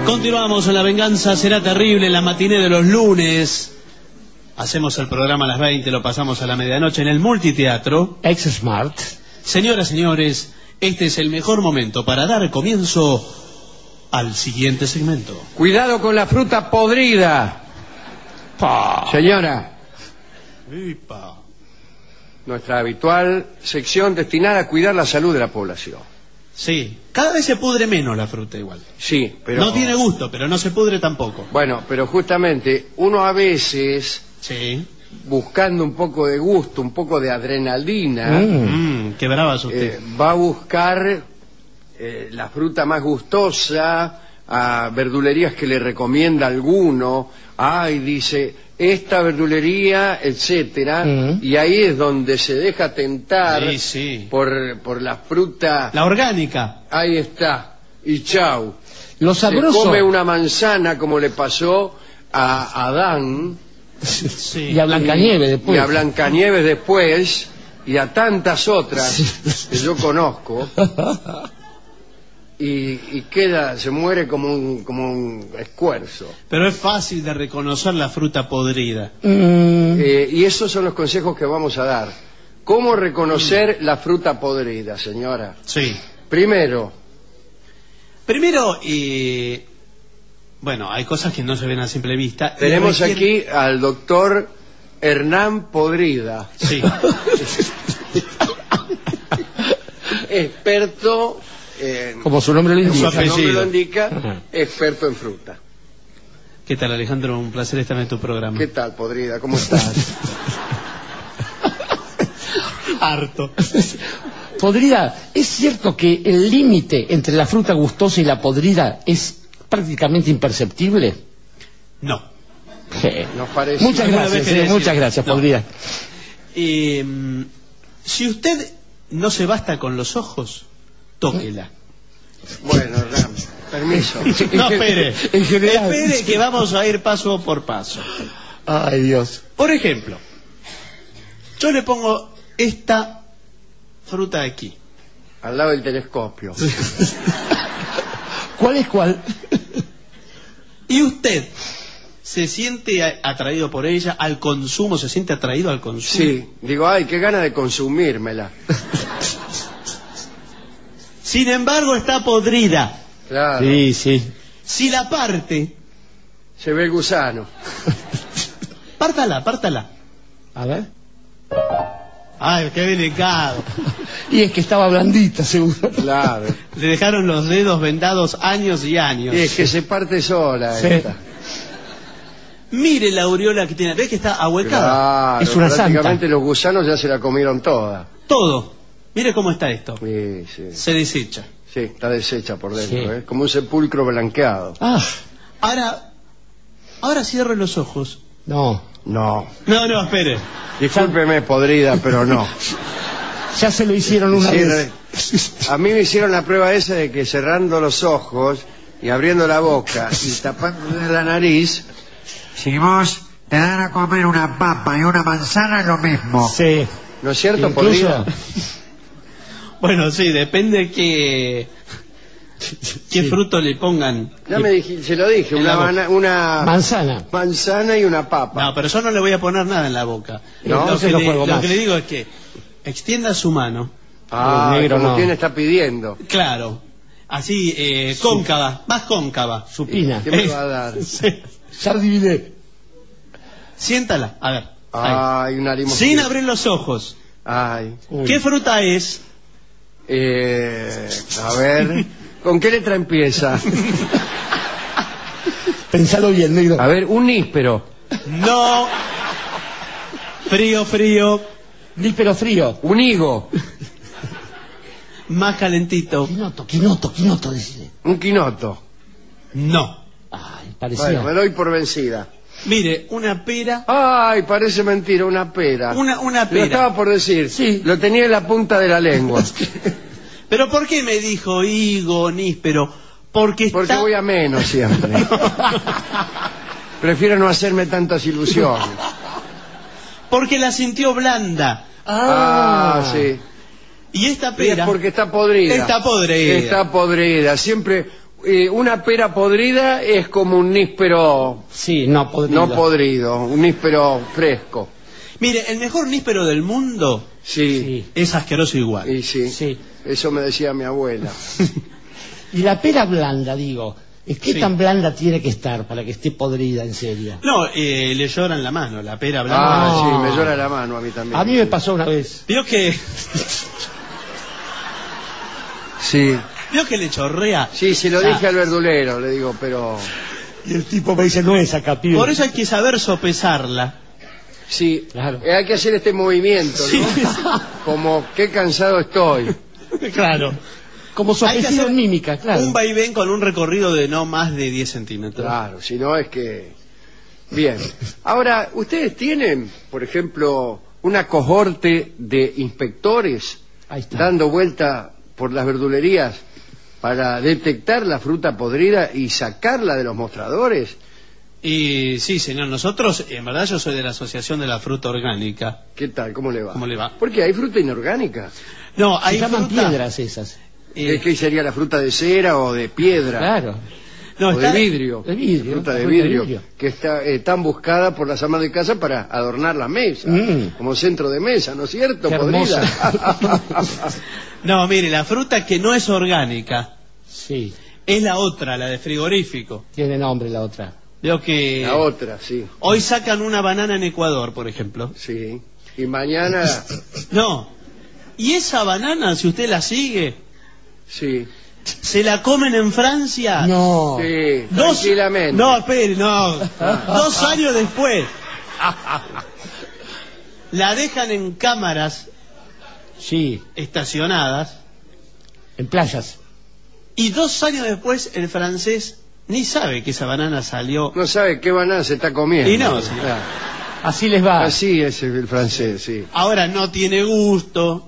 Continuamos en La Venganza Será Terrible, la matiné de los lunes. Hacemos el programa a las 20, lo pasamos a la medianoche en el Multiteatro Ex-Smart. Señoras, señores, este es el mejor momento para dar comienzo al siguiente segmento. Cuidado con la fruta podrida. Señora, Ipa. nuestra habitual sección destinada a cuidar la salud de la población. Sí, cada vez se pudre menos la fruta igual. Sí, pero... No tiene gusto, pero no se pudre tampoco. Bueno, pero justamente uno a veces, Sí. buscando un poco de gusto, un poco de adrenalina, Qué brava es usted. va a buscar la fruta más gustosa a verdulerías que le recomienda alguno. Ay, dice, esta verdulería, etcétera, y ahí es donde se deja tentar Sí, sí. por la fruta. La orgánica. Ahí está, y chau. Lo Se sabroso. come una manzana como le pasó a Adán Sí. Y a Blancanieves después. y a Blancanieves después y a tantas otras que yo conozco. Y queda, se muere como un escuerzo. Pero es fácil de reconocer la fruta podrida. Y esos son los consejos que vamos a dar. ¿Cómo reconocer la fruta podrida, señora? Sí. Primero, bueno, hay cosas que no se ven a simple vista. tenemos aquí al doctor Hernán Podrida, Sí. experto, Como su nombre lo Su indica. su nombre apellido. lo indica, experto en fruta. ¿Qué tal, Alejandro? Un placer estar en tu programa. ¿Qué tal, Podrida? ¿Cómo estás? Harto. Podrida, ¿es cierto que el límite entre la fruta gustosa y la podrida es prácticamente imperceptible? No. Nos parece. Muchas Alguna gracias, vez quería muchas decir- gracias, No. Podrida. Si usted no se basta con los ojos, tóquela. Bueno, Hernán, permiso. No, espere. En general. Espere que vamos a ir paso por paso. Ay, Dios. Por ejemplo, yo le pongo esta fruta aquí. Al lado del telescopio. ¿Cuál es cuál? Y usted se siente atraído por ella, al consumo, se siente atraído al consumo. Sí, digo, ay, qué gana de consumírmela. Sin embargo, está podrida. Claro, sí. Si la parte, se ve el gusano. pártala. A ver. Ay, qué delicado. Y es que estaba blandita, seguro. Claro. Le dejaron los dedos vendados años y años. Y es que se parte sola Sí. esta. Mire la aureola que tiene. ¿Ves que está ahuecada? Claro, Es una prácticamente santa. los gusanos ya se la comieron toda. Todo. Mire cómo está esto. Sí, sí. Se desecha. Sí, está deshecha por dentro, Sí. como un sepulcro blanqueado. Ah, Ahora cierre los ojos. no. No. No, espere. Discúlpeme, Podrida, pero no. Ya se lo hicieron una Cierre- vez. A mí me hicieron la prueba esa de que cerrando los ojos y abriendo la boca y tapando la nariz, Si vos te dan a comer una papa y una manzana, es lo mismo. Sí. ¿no es cierto, Incluso- Podrida? Bueno, sí, depende qué fruto le pongan. Ya me dije, se lo dije, En la boca. una Manzana. manzana y una papa. No, pero yo no le voy a poner nada en la boca. No, lo entonces que lo le, juego lo más. que le digo es que extienda su mano. Ah, el negro como no. quien está pidiendo. Claro. Así, cóncava, más cóncava. Supina. ¿Qué me va a dar? Sí. Ya adiviné. Siéntala, a ver. Ay, una limosna. Sin abrir los ojos. Ay. Uy. ¿Qué fruta es? A ver, ¿con qué letra empieza? Pensalo bien, negro. A ver, un níspero. No. Frío. Níspero frío. Un higo. Más calentito. Quinoto, decide. Un quinoto. No. Ay, parecía. Bueno, me doy por vencida. Mire, una pera. Ay, parece mentira, una pera. Una Lo pera. estaba por decir. Sí. Lo tenía en la punta de la lengua. Pero ¿por qué me dijo higo, níspero? Porque Porque está... voy a menos siempre. Prefiero no hacerme tantas ilusiones. Porque la sintió blanda. Ah, sí. Y esta Y es pera... porque está podrida. Está podrida. Está podrida. Siempre una pera podrida es como un níspero Sí, no podrido. no podrido, un níspero fresco. Mire, el mejor níspero del mundo Sí, Sí. es asqueroso igual. y sí, Sí. eso me decía mi abuela. Y la pera blanda, digo, ¿qué Sí. tan blanda tiene que estar para que esté podrida en serio? No, le lloran la mano, la pera blanca. Ah, No. sí, me llora la mano a mí también. A mí me pasó una vez. Vio que Sí, le chorrea. sí, se lo dije al verdulero, le digo, pero... Y el tipo me dice, no es acá, pibe. Por eso hay que saber sopesarla. Sí, Claro. hay que hacer este movimiento, ¿no? Sí. Como, qué cansado estoy. Claro. Como Hay que sopesido hacer en mímica, claro. un vaivén con un recorrido de no más de 10 centímetros. Claro, si no es que... Bien. Ahora, ¿ustedes tienen, por ejemplo, una cohorte de inspectores Ahí está. dando vuelta por las verdulerías para detectar la fruta podrida y sacarla de los mostradores? Y sí, señor, nosotros, en verdad yo soy de la Asociación de la Fruta Orgánica. ¿Qué tal? ¿Cómo le va? ¿Cómo le va? Porque hay fruta inorgánica. No, Se hay llaman fruta... piedras esas. ¿Qué sería la fruta de cera o de piedra? Claro. no, O está- de vidrio. De vidrio, Fruta de fruta de vidrio. vidrio. Que está tan buscada por las amas de casa para adornar la mesa. Como centro de mesa, ¿no es cierto? Qué Podrida. No, mire, la fruta que no es orgánica Sí, es la otra, la de frigorífico. tiene nombre la otra. Veo que La otra, sí. hoy sacan una banana en Ecuador, por ejemplo. Sí. Y mañana, No. Y esa banana, si usted la sigue, sí. se la comen en Francia. No. Sí, Dos- tranquilamente. No, espere, no. 2 años después. La dejan en cámaras Sí, estacionadas en playas. y 2 años después el francés ni sabe que esa banana salió. No sabe qué banana se está comiendo. Y no, señor. Claro. Así les va. Así es el francés, sí. Ahora no tiene gusto,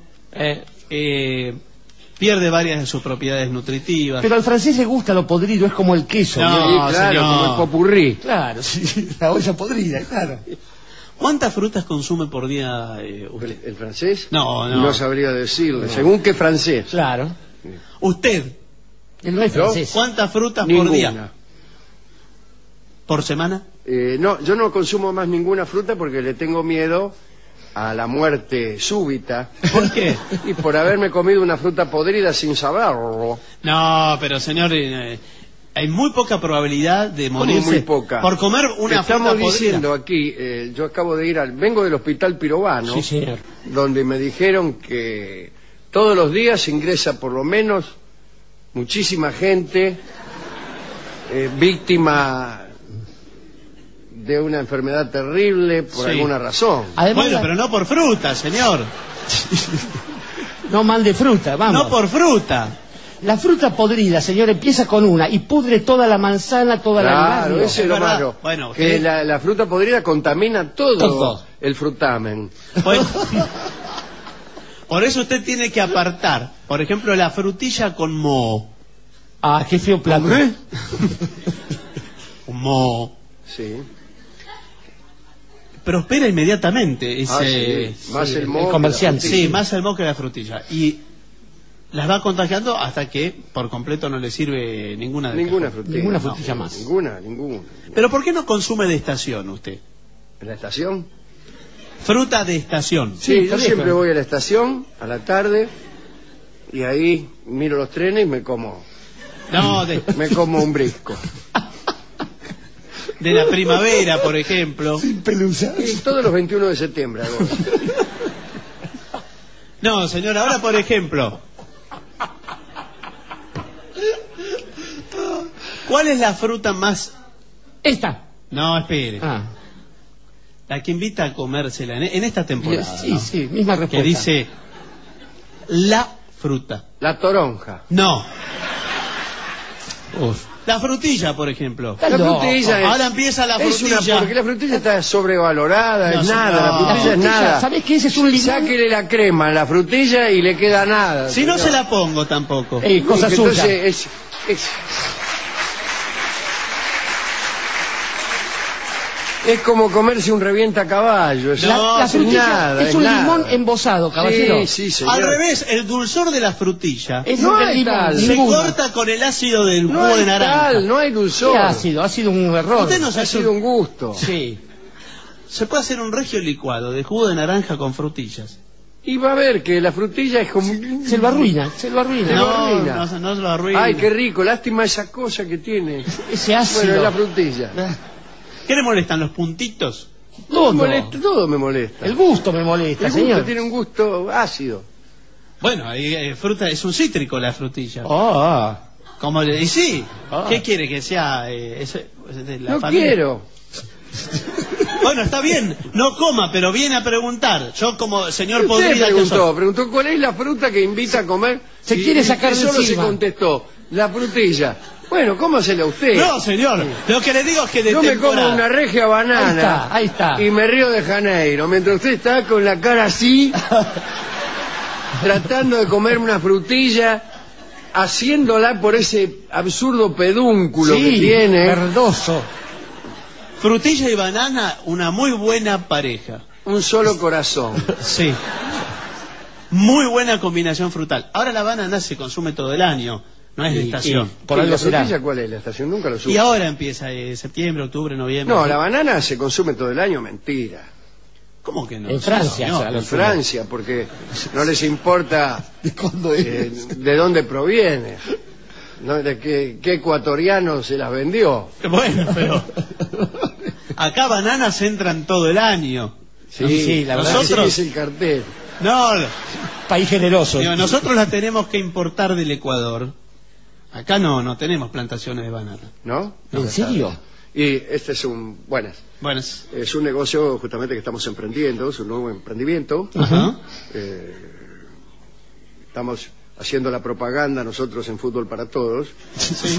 pierde varias de sus propiedades nutritivas. Pero al francés le gusta lo podrido, es como el queso. No, ¿no? Sí, claro, señor. como el popurrí. Claro, sí, la olla podrida, claro. ¿Cuántas frutas consume por día usted? ¿El francés? No, no. No sabría decirle. ¿Según qué francés? Claro. ¿Usted Él no es ¿Yo? francés. cuántas frutas Ninguna. por día? ¿Por semana? No, yo no consumo más ninguna fruta porque le tengo miedo a la muerte súbita ¿Por qué? y por haberme comido una fruta podrida sin saberlo. No, pero señor, hay muy poca probabilidad de ¿Cómo morirse muy poca? por comer una Estamos fruta diciendo podrida. aquí, yo acabo de ir vengo del hospital Pirovano, Sí, señor. donde me dijeron que todos los días ingresa por lo menos muchísima gente víctima de una enfermedad terrible por Sí. alguna razón. Además, Bueno, pero no por fruta, señor. no mal de fruta, vamos. No por fruta. La fruta podrida, señor, empieza con una y pudre toda la manzana, toda la Claro, algarrio. eso es lo verdad. malo. Bueno, que usted- la fruta podrida contamina todo, Todo. el frutamen. Bueno, por eso usted tiene que apartar, por ejemplo, la frutilla con moho. Ah, qué feo plato. Un moho. Sí. Prospera inmediatamente ese... Sí. Más sí, el el moho que la comerciante. frutilla. Sí, más el moho que la frutilla. Y las va contagiando hasta que por completo no le sirve ninguna de Ninguna estas. frutilla. Ninguna No, frutilla más. Ninguna. Pero ¿por qué no consume de estación usted? ¿En la estación? Fruta de estación. Sí, yo por siempre eso. voy a la estación, a la tarde, y ahí miro los trenes y me como un brisco. De la primavera, por ejemplo. Pelusa. Y todos los 21 de septiembre hago eso. No, señor, ahora por ejemplo. ¿Cuál es la fruta más... Esta. No, espere. Ah. La que invita a comérsela en esta temporada. Sí, ¿no? sí, misma respuesta. Que dice la fruta. La toronja. No, Uf. la frutilla, por ejemplo. La No, frutilla es... Ahora empieza la Es una frutilla. porque la frutilla está sobrevalorada, No, es nada, señor. la La frutilla es frutilla, nada. ¿sabés qué? Ese es un limón. Sáquele la crema a la frutilla y le queda nada. Si no señor. se la pongo tampoco. Cosa Que suya. entonces Es como comerse un revienta caballo. Es, No, La frutilla nada, es es un nada. limón embosado, caballero. Sí, sí, señor. Al revés, el dulzor de la frutilla Es No el hay limón, tal. se ninguna. corta con el ácido del No jugo hay de naranja. tal, no hay ¿Qué dulzor. ha sido? Ha sido un error. Usted no se Ha hace sido un gusto. Sí. Se puede hacer un regio licuado de jugo de naranja con frutillas. Y va a ver que la frutilla es como... Se lo arruina, se lo arruina. No. No, arruina. no lo arruina. Ay, qué rico. Lástima esa cosa que tiene. Ese ácido. Bueno, es la frutilla. ¿Qué le molestan los puntitos? Todo. Me molesta, todo me molesta. El gusto me molesta, El gusto señor. tiene un gusto ácido. Bueno, fruta es un cítrico la frutilla. Ah, Como le y sí. Ah. ¿Qué quiere que sea? De la No familia? quiero. Bueno, está bien, no coma, pero viene a preguntar. Yo como señor Usted podrida que soy. preguntó cuál es la fruta que invita a comer. Se quiere sacar de solo se encima. contestó la frutilla. Bueno, cómasela usted. No, señor, lo que le digo es que de Yo me como temporada. una regia banana. Ahí está. Y me río de Janeiro, mientras usted está con la cara así, tratando de comer una frutilla, haciéndola por ese absurdo pedúnculo que sí, tiene. verdoso. Frutilla y banana, una muy buena pareja. Un solo corazón. Sí. Muy buena combinación frutal. Ahora la banana se consume todo el año, no es de estación. Por ¿Y algo la será. frutilla cuál es? La estación nunca lo supe. Y ahora empieza septiembre, octubre, noviembre. No, la banana se consume todo el año, mentira. ¿Cómo que no? En Francia, No, o sea, En Francia, porque no les importa ¿Cuándo de dónde proviene, ¿no? De qué ecuatoriano se las vendió. Bueno, pero acá bananas entran todo el año. Sí, la verdad. Así Nosotros- es el cartel. No, País generoso. digo, nosotros la tenemos que importar del Ecuador. Acá no tenemos plantaciones de banana. ¿No? ¿En serio? Y este es un, bueno, Bueno, es un negocio justamente que estamos emprendiendo, es un nuevo emprendimiento. ajá. Estamos haciendo la propaganda nosotros en Fútbol para Todos. Sí.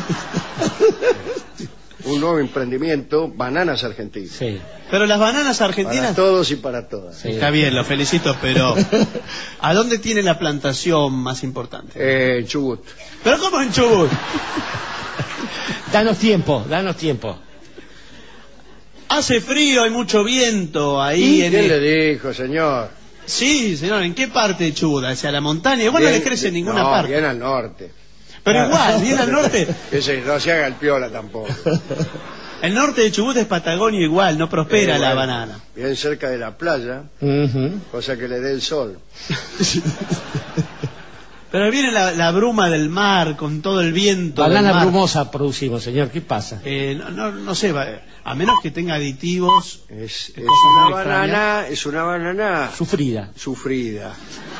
Un nuevo emprendimiento, bananas argentinas. Sí. Pero las bananas Para argentinas... todos y para todas. Sí. Está bien, lo felicito, pero ¿a dónde tiene la plantación más importante? Chubut. ¿Pero cómo en Chubut? Danos tiempo, danos tiempo. Hace frío, hay mucho viento ahí en ¿Quién le dijo, señor? Sí, señor, ¿en qué parte de Chubut? ¿Hacia la montaña? Igual no le crece en ninguna no, parte. bien al norte. Pero igual, bien al norte. Ese, no se haga el piola tampoco. El norte de Chubut es Patagonia igual, no prospera la Bueno, banana. Bien cerca de la playa, Ujú. cosa que le dé el sol. Pero viene la bruma del mar con todo el viento del Banana mar. brumosa producimos, señor. ¿Qué pasa? No sé, a menos que tenga aditivos. Es Qué cosa una muy extraña. banana, es una banana Sufrida. sufrida.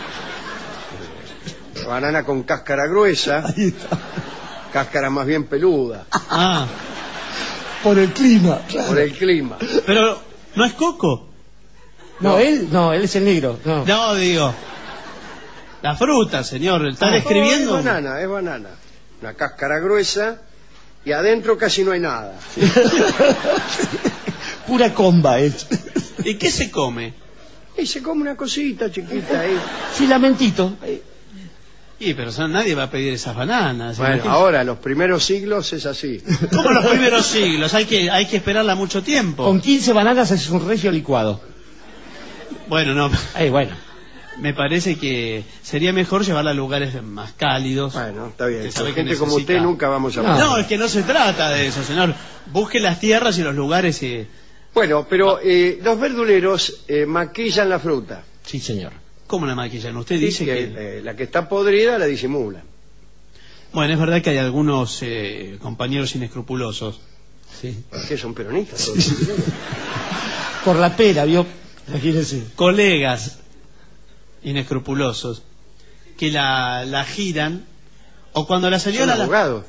Banana con cáscara gruesa, cáscara más bien peluda, Ah, Por el clima. por el clima. pero ¿no es coco? No, él es el negro. No. No, digo. La fruta, señor, está No, describiendo. es banana. Una cáscara gruesa y adentro casi no hay nada. Pura comba es. ¿Y qué se come? Y se come una cosita chiquita ahí. Filamentito. Y pero nadie va a pedir esas bananas. Bueno, imagínate. ahora, los primeros siglos es así. Como los primeros siglos, hay que esperarla mucho tiempo. Con 15 bananas haces un regio licuado. Bueno, no, Bueno. me parece que sería mejor llevarla a lugares más cálidos. Bueno, está bien. Que sabe Con que gente como necesita. usted nunca vamos a... No. No, es que no se trata de eso, señor. Busque las tierras y los lugares. Bueno, pero los verduleros maquillan la fruta. Sí, señor. ¿Cómo la maquillan? Usted dice que... La que está podrida la disimulan. Bueno, es verdad que hay algunos compañeros inescrupulosos. Sí. ¿Qué son peronistas? Todos? Por la pera, ¿vio? Imagínese. Colegas inescrupulosos que la giran, o cuando la Son señora abogados.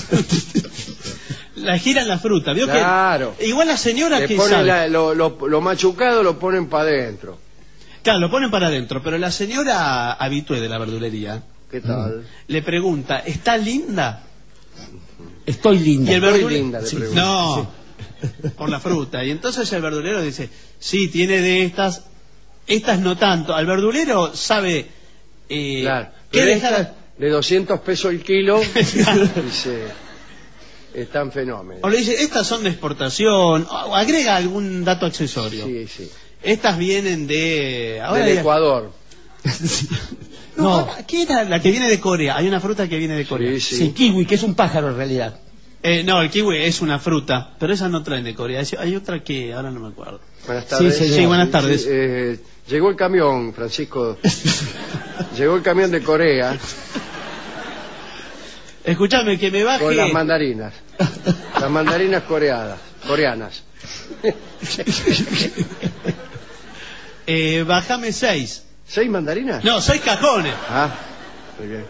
la giran la fruta, ¿vio? Claro. Que igual la señora Le que ponen sabe, lo machucado lo ponen para adentro. claro, lo ponen para adentro, pero la señora habitué de la verdulería ¿Qué tal? le pregunta, ¿está linda? Estoy linda. Y el Estoy verdulero linda, le pregunta. no, por la fruta. Y entonces el verdulero dice, sí, tiene de estas no tanto. Al verdulero sabe Claro. qué Pero dejar. esta, de 200 pesos el kilo, dice, están fenómenos. O le dice, estas son de exportación, o agrega algún dato accesorio. Sí, sí. Estas vienen de... ahora Del ya- Ecuador. No, ¿qué era la que viene de Corea? Hay una fruta que viene de Corea. Sí, Sí, sí. kiwi, que es un pájaro en realidad. No, el kiwi es una fruta, pero esa no traen de Corea. Hay otra que ahora no me acuerdo. Buenas tardes. Sí, señor. Sí, buenas tardes. Llegó el camión, Francisco. Llegó el camión de Corea Escúchame, que me baje... con las mandarinas. Las mandarinas coreanas. Bájame 6. ¿6 mandarinas? No, 6 cajones. Ah, muy bien.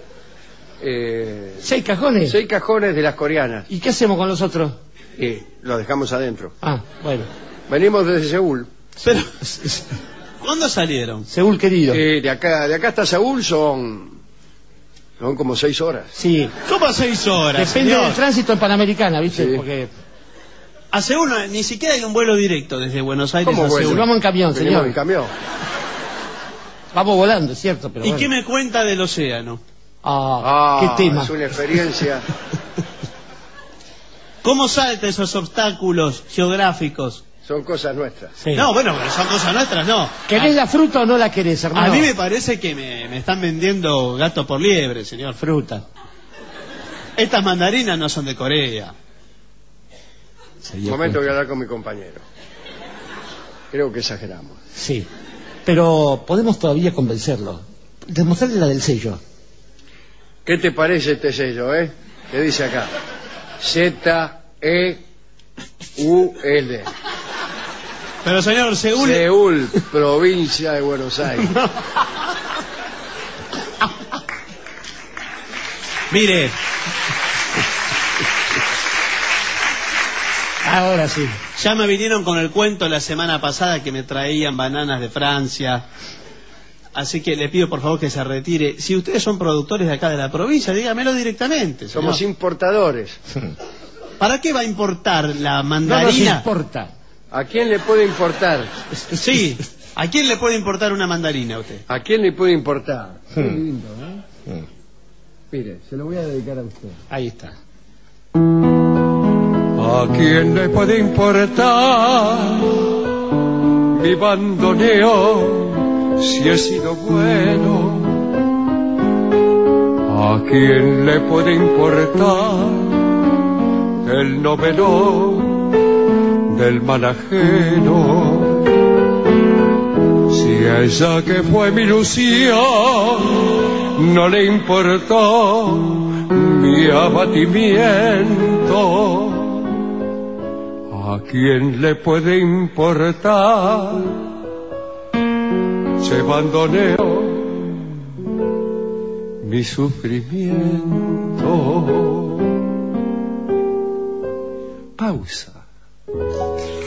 6 cajones. 6 cajones de las coreanas. ¿Y qué hacemos con los otros? Los dejamos adentro. Ah, bueno. Venimos desde Seúl. Pero, ¿cuándo salieron? Seúl querido. De acá hasta Seúl son como 6 horas. Sí. ¿Cómo 6 horas? Depende señor? del tránsito en Panamericana, ¿viste? Sí. Porque A Seúl ni siquiera hay un vuelo directo desde Buenos Aires ¿Cómo a vuelo? Seúl. vamos en camión, Venimos señor. en camión. Vamos volando, es cierto, pero ¿Y bueno. qué me cuenta del océano? ¿Qué tema? Es una experiencia. ¿Cómo salta esos obstáculos geográficos? Son cosas nuestras. Sí. No, bueno, pero son cosas nuestras, no. ¿Querés la fruta o no la querés, hermano? A mí me parece que me están vendiendo gato por liebre, señor. Fruta. Estas mandarinas no son de Corea. Un momento, voy a hablar con mi compañero. Creo que exageramos. Sí. Pero podemos todavía convencerlo. Demostrarle la del sello. ¿Qué te parece este sello, ¿Qué dice acá? Z-E-U-L. Pero señor, Seúl... Seúl, provincia de Buenos Aires. Mire, Ahora sí. ya me vinieron con el cuento la semana pasada que me traían bananas de Francia. Así que le pido por favor que se retire. Si ustedes son productores de acá de la provincia, dígamelo directamente, señor. Somos importadores. ¿Para qué va a importar la No nos mandarina? importa. ¿A quién le puede importar? Sí. ¿A quién le puede importar una mandarina a usted? ¿A quién le puede importar? Qué lindo, Mire, se lo voy a dedicar a usted. Ahí está. ¿A quién le puede importar mi bandoneo si he sido bueno? ¿A quién le puede importar el noveno del mal ajeno? Si a ella que fue mi ilusión no le importó mi abatimiento, ¿a quién le puede importar se bandoneo mi sufrimiento? Pausa.